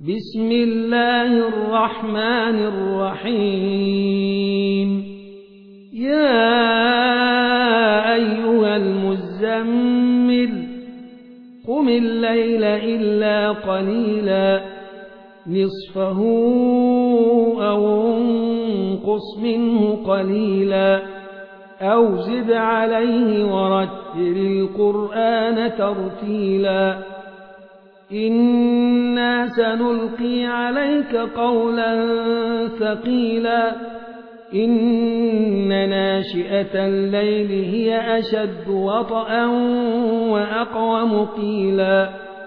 بسم الله الرحمن الرحيم يا أيها المزمل قم الليل إلا قليلا نصفه أو انقص منه قليلا أو زد عليه ورتل القرآن ترتيلا إنا سنلقي عليك قولا ثقيلا إن ناشئة الليل هي أشد وطئا وأقوم قيلا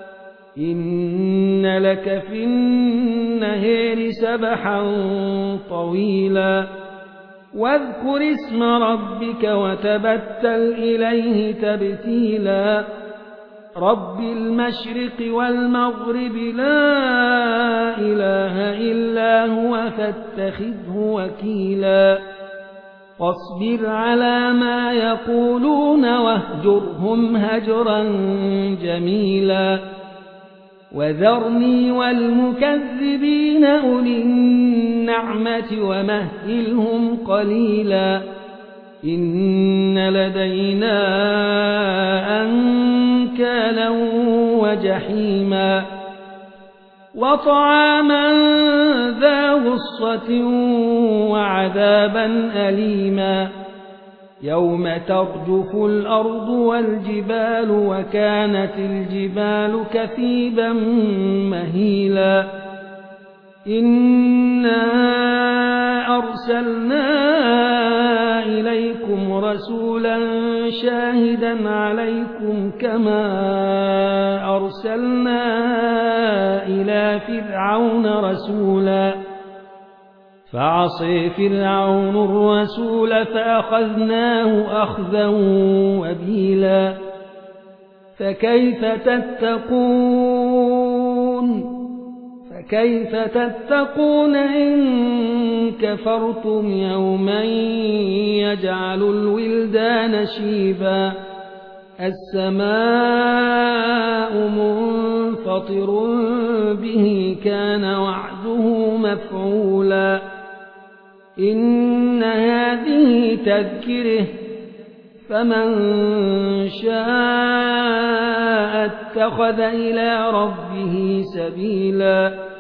إن لك في النهار سبحا طويلا واذكر اسم ربك وتبتل إليه تبتيلا رب المشرق والمغرب لا إله إلا هو فاتخذه وكيلا واصبر على ما يقولون واهجرهم هجرا جميلا وذرني والمكذبين أولي النعمة ومهلهم قليلا إن لدينا أنكالا وجحيما وطعاما ذا غصة وعذابا أليما يوم ترجف الأرض والجبال وكانت الجبال كثيبا مهيلا إنا أرسلنا إليكم رسولا شاهدا عليكم كما أرسلنا إلى فرعون رسولا فعصي فرعون الرسول فأخذناه أخذا وبيلا فكيف تتقون إن كفرتم يوما يجعل الولدان شيبا السماء منفطر به كان وعده مفعولا إن هذه تذكره فمن شاء اتخذ إلى ربه سبيلا